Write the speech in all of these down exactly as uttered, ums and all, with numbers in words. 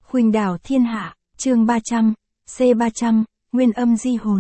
Khuynh đảo thiên hạ, chương ba trăm, C ba trăm, nguyên âm di hồn.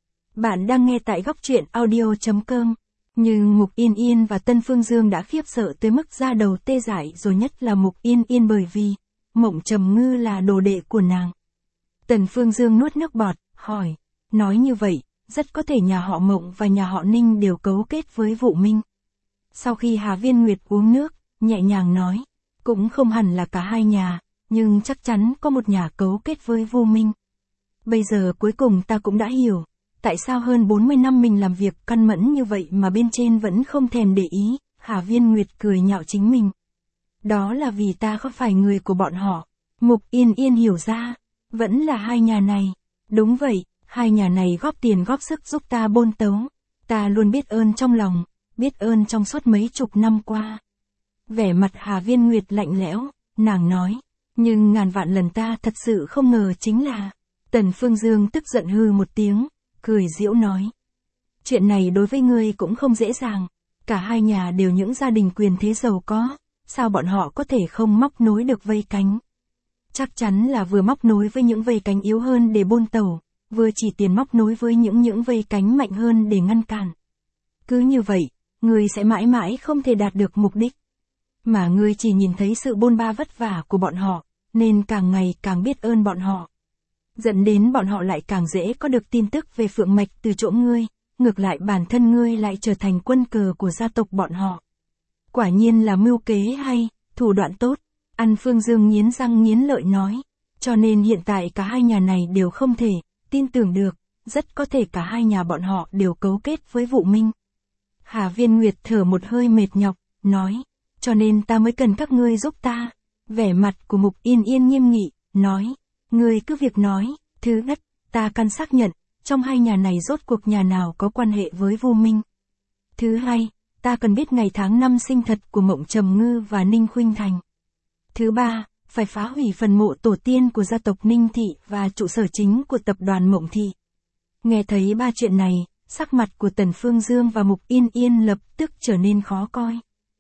Bạn đang nghe tại góc truyện audio.com. Nhưng Mục Yên Yên và Tân Phương Dương đã khiếp sợ tới mức da đầu tê dại, rồi nhất là Mục Yên Yên, bởi vì Mộng Trầm Ngư là đồ đệ của nàng. Tần Phương Dương nuốt nước bọt, hỏi, nói như vậy, rất có thể nhà họ Mộng và nhà họ Ninh đều cấu kết với Vụ Minh. Sau khi Hà Viên Nguyệt uống nước, nhẹ nhàng nói, cũng không hẳn là cả hai nhà, nhưng chắc chắn có một nhà cấu kết với Vu Minh. Bây giờ cuối cùng ta cũng đã hiểu, tại sao hơn bốn mươi năm mình làm việc căn mẫn như vậy mà bên trên vẫn không thèm để ý. Hà Viên Nguyệt cười nhạo chính mình. Đó là vì ta không phải người của bọn họ. Mục Yên Yên hiểu ra, vẫn là hai nhà này. Đúng vậy, hai nhà này góp tiền góp sức giúp ta bôn tấu. Ta luôn biết ơn trong lòng, biết ơn trong suốt mấy chục năm qua. Vẻ mặt Hà Viên Nguyệt lạnh lẽo, nàng nói, nhưng ngàn vạn lần ta thật sự không ngờ chính là... Tần Phương Dương tức giận hư một tiếng, cười giễu nói. Chuyện này đối với ngươi cũng không dễ dàng, cả hai nhà đều những gia đình quyền thế giàu có, sao bọn họ có thể không móc nối được vây cánh? Chắc chắn là vừa móc nối với những vây cánh yếu hơn để bôn tẩu, vừa chỉ tiền móc nối với những những vây cánh mạnh hơn để ngăn cản. Cứ như vậy, ngươi sẽ mãi mãi không thể đạt được mục đích. Mà ngươi chỉ nhìn thấy sự bôn ba vất vả của bọn họ, nên càng ngày càng biết ơn bọn họ. Dẫn đến bọn họ lại càng dễ có được tin tức về phượng mạch từ chỗ ngươi, ngược lại bản thân ngươi lại trở thành quân cờ của gia tộc bọn họ. Quả nhiên là mưu kế hay, thủ đoạn tốt. An Phương Dương nghiến răng nghiến lợi nói, cho nên hiện tại cả hai nhà này đều không thể tin tưởng được, rất có thể cả hai nhà bọn họ đều cấu kết với Vụ Minh. Hà Viên Nguyệt thở một hơi mệt nhọc, nói, cho nên ta mới cần các ngươi giúp ta. Vẻ mặt của Mục Yên Yên nghiêm nghị, nói, ngươi cứ việc nói. Thứ nhất, ta căn xác nhận, trong hai nhà này rốt cuộc nhà nào có quan hệ với Vu Minh. Thứ hai, ta cần biết ngày tháng năm sinh thật của Mộng Trầm Ngư và Ninh Khuynh Thành. Thứ ba, phải phá hủy phần mộ tổ tiên của gia tộc Ninh Thị và trụ sở chính của tập đoàn Mộng Thị. Nghe thấy ba chuyện này, sắc mặt của Tần Phương Dương và Mục Yên Yên lập tức trở nên khó coi.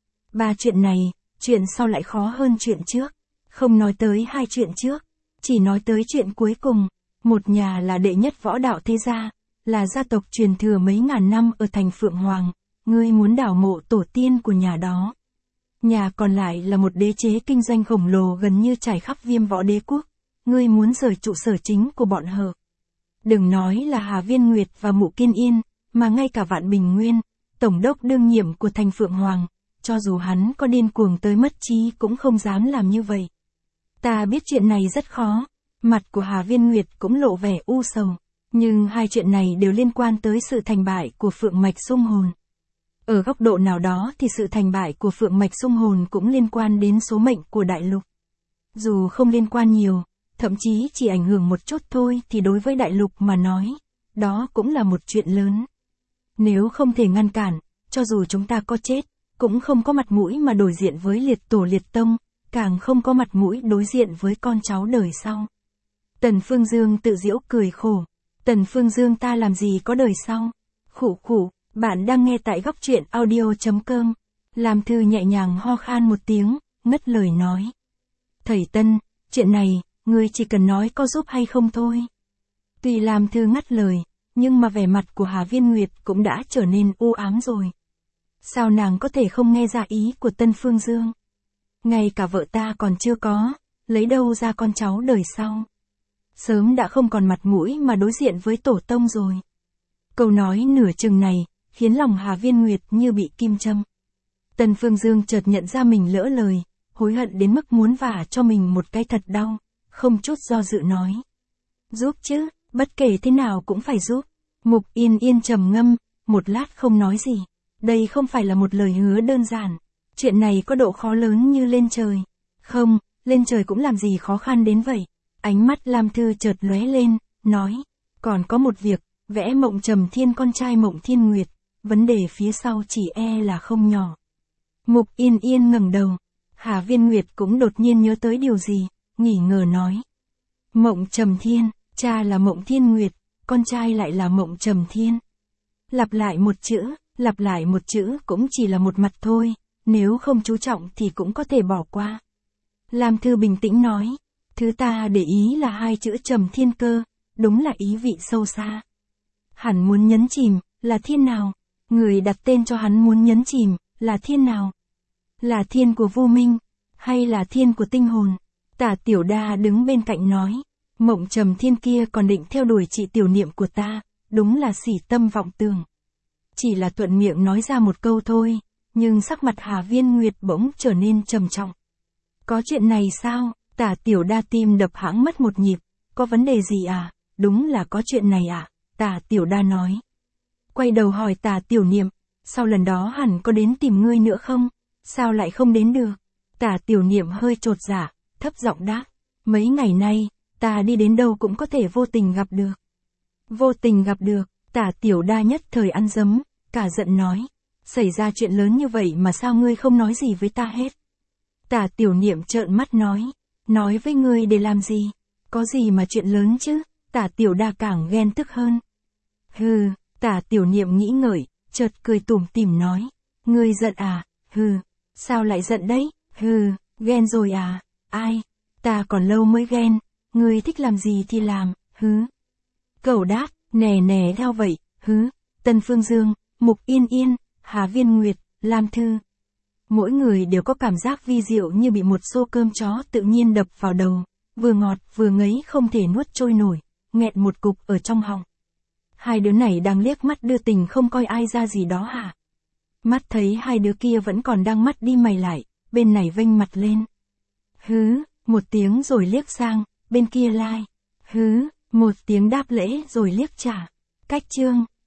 Ba chuyện này, chuyện sau lại khó hơn chuyện trước. Không nói tới hai chuyện trước, chỉ nói tới chuyện cuối cùng. Một nhà là đệ nhất võ đạo thế gia, là gia tộc truyền thừa mấy ngàn năm ở thành Phượng Hoàng, ngươi muốn đào mộ tổ tiên của nhà đó. Nhà còn lại là một đế chế kinh doanh khổng lồ gần như trải khắp Viêm Võ Đế quốc, ngươi muốn rời trụ sở chính của bọn họ. Đừng nói là Hà Viên Nguyệt và Mộ Kiên Yên, mà ngay cả Vạn Bình Nguyên, tổng đốc đương nhiệm của thành Phượng Hoàng, cho dù hắn có điên cuồng tới mất trí cũng không dám làm như vậy. Ta biết chuyện này rất khó. Mặt của Hà Viên Nguyệt cũng lộ vẻ u sầu, nhưng hai chuyện này đều liên quan tới sự thành bại của Phượng Mạch Xung Hồn. Ở góc độ nào đó thì sự thành bại của Phượng Mạch Xung Hồn cũng liên quan đến số mệnh của đại lục. Dù không liên quan nhiều, thậm chí chỉ ảnh hưởng một chút thôi thì đối với đại lục mà nói, đó cũng là một chuyện lớn. Nếu không thể ngăn cản, cho dù chúng ta có chết, cũng không có mặt mũi mà đối diện với liệt tổ liệt tông, càng không có mặt mũi đối diện với con cháu đời sau. Tần Phương Dương tự giễu cười khổ. Tần Phương Dương, ta làm gì có đời sau? Khủ khủ, bạn đang nghe tại góc truyện audio.com. Lam Thư nhẹ nhàng ho khan một tiếng, ngất lời nói. Thầy Tân, chuyện này, ngươi chỉ cần nói có giúp hay không thôi. Tuy Lam Thư ngắt lời, nhưng mà vẻ mặt của Hà Viên Nguyệt cũng đã trở nên u ám rồi. Sao nàng có thể không nghe ra ý của Tân Phương Dương? Ngay cả vợ ta còn chưa có, lấy đâu ra con cháu đời sau? Sớm đã không còn mặt mũi mà đối diện với tổ tông rồi. Câu nói nửa chừng này, khiến lòng Hà Viên Nguyệt như bị kim châm. Tần Phương Dương chợt nhận ra mình lỡ lời, hối hận đến mức muốn vả cho mình một cái thật đau, không chút do dự nói. Giúp chứ, bất kể thế nào cũng phải giúp. Mục Yên Yên trầm ngâm, một lát không nói gì. Đây không phải là một lời hứa đơn giản. Chuyện này có độ khó lớn như lên trời. Không, lên trời cũng làm gì khó khăn đến vậy. Ánh mắt Lam Thư chợt lóe lên, nói, còn có một việc, vẽ Mộng Trầm Thiên con trai Mộng Thiên Nguyệt, vấn đề phía sau chỉ e là không nhỏ. Mục Yên Yên ngẩng đầu, Hà Viên Nguyệt cũng đột nhiên nhớ tới điều gì, nghỉ ngờ nói. Mộng Trầm Thiên, cha là Mộng Thiên Nguyệt, con trai lại là Mộng Trầm Thiên. Lặp lại một chữ, lặp lại một chữ cũng chỉ là một mặt thôi, nếu không chú trọng thì cũng có thể bỏ qua. Lam Thư bình tĩnh nói. Thứ ta để ý là hai chữ Trầm Thiên Cơ, đúng là ý vị sâu xa. Hắn muốn nhấn chìm, là thiên nào? Người đặt tên cho hắn muốn nhấn chìm, là thiên nào? Là thiên của vô minh, hay là thiên của tinh hồn? Tả Tiểu Đa đứng bên cạnh nói, Mộng Trầm Thiên kia còn định theo đuổi chị tiểu niệm của ta, đúng là sỉ tâm vọng tưởng. Chỉ là thuận miệng nói ra một câu thôi, nhưng sắc mặt Hà Viên Nguyệt bỗng trở nên trầm trọng. Có chuyện này sao? Tả Tiểu Đa tim đập hãng mất một nhịp, có vấn đề gì à? Đúng là có chuyện này à? Tả Tiểu Đa nói. Quay đầu hỏi Tả Tiểu Niệm, sau lần đó hẳn có đến tìm ngươi nữa không? Sao lại không đến được? Tả Tiểu Niệm hơi chột dạ, thấp giọng đáp, mấy ngày nay, ta đi đến đâu cũng có thể vô tình gặp được. Vô tình gặp được, Tả Tiểu Đa nhất thời ăn dấm, cả giận nói, xảy ra chuyện lớn như vậy mà sao ngươi không nói gì với ta hết? Tả Tiểu Niệm trợn mắt nói, nói với ngươi để làm gì? Có gì mà chuyện lớn chứ? Tả Tiểu Đa càng ghen tức hơn. Hừ, Tả Tiểu Niệm nghĩ ngợi, chợt cười tủm tỉm nói, ngươi giận à? Hừ, sao lại giận đấy? Hừ, ghen rồi à? Ai? Ta còn lâu mới ghen, ngươi thích làm gì thì làm, hứ. Cẩu đáp, nè nè theo vậy, hứ. Tân Phương Dương, Mục Yên Yên, Hà Viên Nguyệt, Lam Thư. Mỗi người đều có cảm giác vi diệu như bị một xô cơm chó tự nhiên đập vào đầu, vừa ngọt vừa ngấy không thể nuốt trôi nổi, nghẹt một cục ở trong họng. Hai đứa này đang liếc mắt đưa tình không coi ai ra gì đó hả? Mắt thấy hai đứa kia vẫn còn đang mắt đi mày lại, bên này vênh mặt lên. Hứ, một tiếng rồi liếc sang, bên kia lai. Hứ, một tiếng đáp lễ rồi liếc trả. Cách chương.